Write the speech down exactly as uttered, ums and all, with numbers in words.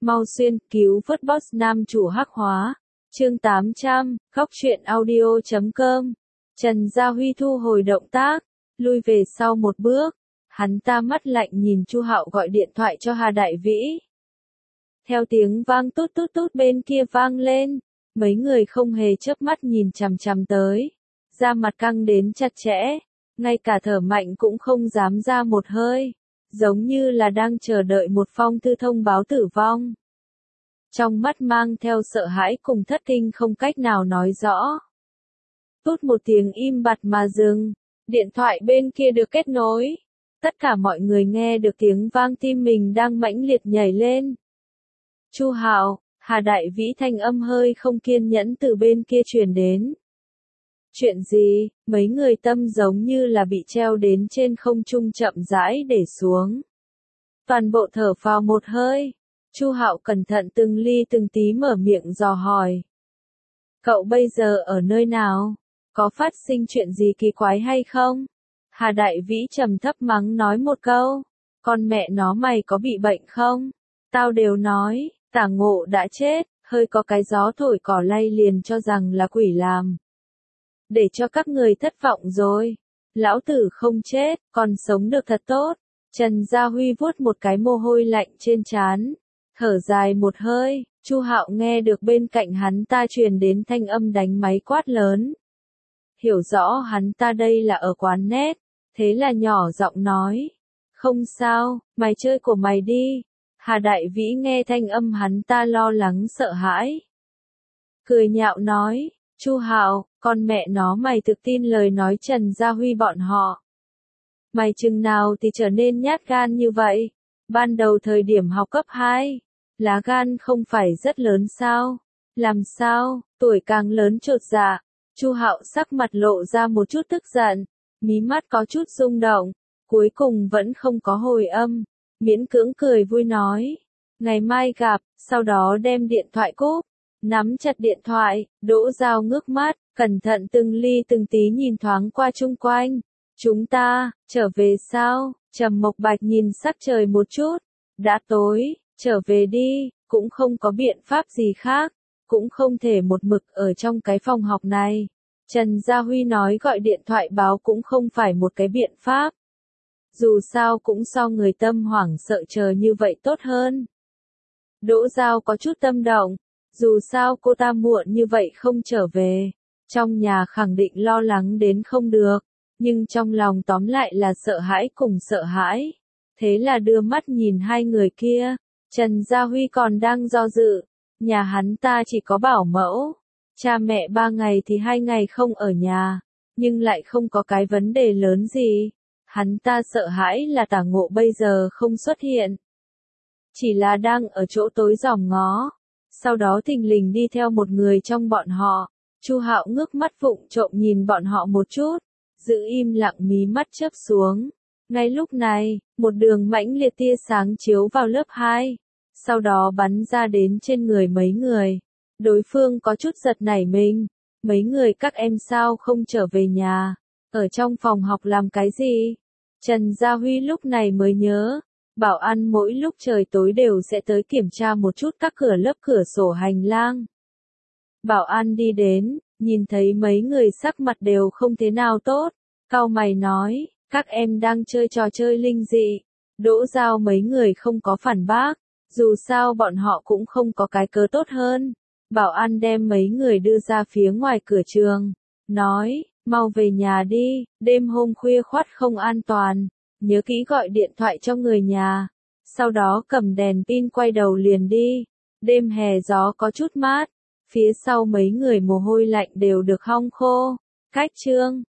Mau xuyên cứu vớt boss nam chủ hắc hóa. Chương tám trăm, góc truyện audio chấm com. Trần Gia Huy thu hồi động tác, lui về sau một bước. Hắn ta mắt lạnh nhìn Chu Hạo gọi điện thoại cho Hà Đại Vĩ. Theo tiếng vang tút tút tút bên kia vang lên, mấy người không hề chớp mắt nhìn chằm chằm tới, da mặt căng đến chặt chẽ, ngay cả thở mạnh cũng không dám ra một hơi, giống như là đang chờ đợi một phong thư thông báo tử vong. Trong mắt mang theo sợ hãi cùng thất kinh không cách nào nói rõ. Tút một tiếng im bặt mà dừng, điện thoại bên kia được kết nối. Tất cả mọi người nghe được tiếng vang tim mình đang mãnh liệt nhảy lên. Chu Hạo, Hà Đại Vĩ thanh âm hơi không kiên nhẫn từ bên kia truyền đến. Chuyện gì? Mấy người tâm giống như là bị treo đến trên không trung chậm rãi để xuống. Toàn bộ thở phào một hơi. Chu Hạo cẩn thận từng ly từng tí mở miệng dò hỏi. Cậu bây giờ ở nơi nào? Có phát sinh chuyện gì kỳ quái hay không? Hà Đại Vĩ trầm thấp mắng nói một câu. Con mẹ nó mày có bị bệnh không? Tao đều nói, Tả Ngộ đã chết, hơi có cái gió thổi cỏ lay liền cho rằng là quỷ làm. Để cho các người thất vọng rồi. Lão tử không chết, còn sống được thật tốt. Trần Gia Huy vuốt một cái mồ hôi lạnh trên trán. Thở dài một hơi, Chu Hạo nghe được bên cạnh hắn ta truyền đến thanh âm đánh máy quát lớn. Hiểu rõ hắn ta đây là ở quán net, thế là nhỏ giọng nói. Không sao, mày chơi của mày đi. Hà Đại Vĩ nghe thanh âm hắn ta lo lắng sợ hãi. Cười nhạo nói, Chu Hạo, con mẹ nó mày thực tin lời nói Trần Gia Huy bọn họ. Mày chừng nào thì trở nên nhát gan như vậy? Ban đầu thời điểm học cấp hai, lá gan không phải rất lớn sao? Làm sao, tuổi càng lớn chột dạ. Chu Hạo sắc mặt lộ ra một chút tức giận, mí mắt có chút rung động, cuối cùng vẫn không có hồi âm, miễn cưỡng cười vui nói, ngày mai gặp, sau đó đem điện thoại cúp, nắm chặt điện thoại, Đỗ Giao ngước mắt, cẩn thận từng ly từng tí nhìn thoáng qua chung quanh. Chúng ta, trở về sao? Trầm Mộc Bạch nhìn sắc trời một chút, đã tối, trở về đi, cũng không có biện pháp gì khác. Cũng không thể một mực ở trong cái phòng học này. Trần Gia Huy nói gọi điện thoại báo cũng không phải một cái biện pháp. Dù sao cũng so người tâm hoảng sợ chờ như vậy tốt hơn. Đỗ Giao có chút tâm động. Dù sao cô ta muộn như vậy không trở về. Trong nhà khẳng định lo lắng đến không được. Nhưng trong lòng tóm lại là sợ hãi cùng sợ hãi. Thế là đưa mắt nhìn hai người kia. Trần Gia Huy còn đang do dự. Nhà hắn ta chỉ có bảo mẫu, cha mẹ ba ngày thì hai ngày không ở nhà, nhưng lại không có cái vấn đề lớn gì. Hắn ta sợ hãi là Tả Ngộ bây giờ không xuất hiện. Chỉ là đang ở chỗ tối dòm ngó, sau đó thình lình đi theo một người trong bọn họ. Chu Hạo ngước mắt vụng trộm nhìn bọn họ một chút, giữ im lặng mí mắt chớp xuống. Ngay lúc này, một đường mãnh liệt tia sáng chiếu vào lớp hai. Sau đó bắn ra đến trên người mấy người. Đối phương có chút giật nảy mình. Mấy người các em sao không trở về nhà? Ở trong phòng học làm cái gì? Trần Gia Huy lúc này mới nhớ. Bảo an mỗi lúc trời tối đều sẽ tới kiểm tra một chút các cửa lớp cửa sổ hành lang. Bảo an đi đến, nhìn thấy mấy người sắc mặt đều không thế nào tốt. Cau mày nói, các em đang chơi trò chơi linh dị. Đỗ Giao mấy người không có phản bác. Dù sao bọn họ cũng không có cái cớ tốt hơn. Bảo an đem mấy người đưa ra phía ngoài cửa trường. Nói, mau về nhà đi, đêm hôm khuya khoắt không an toàn. Nhớ kỹ gọi điện thoại cho người nhà. Sau đó cầm đèn pin quay đầu liền đi. Đêm hè gió có chút mát. Phía sau mấy người mồ hôi lạnh đều được hong khô. Cách chương.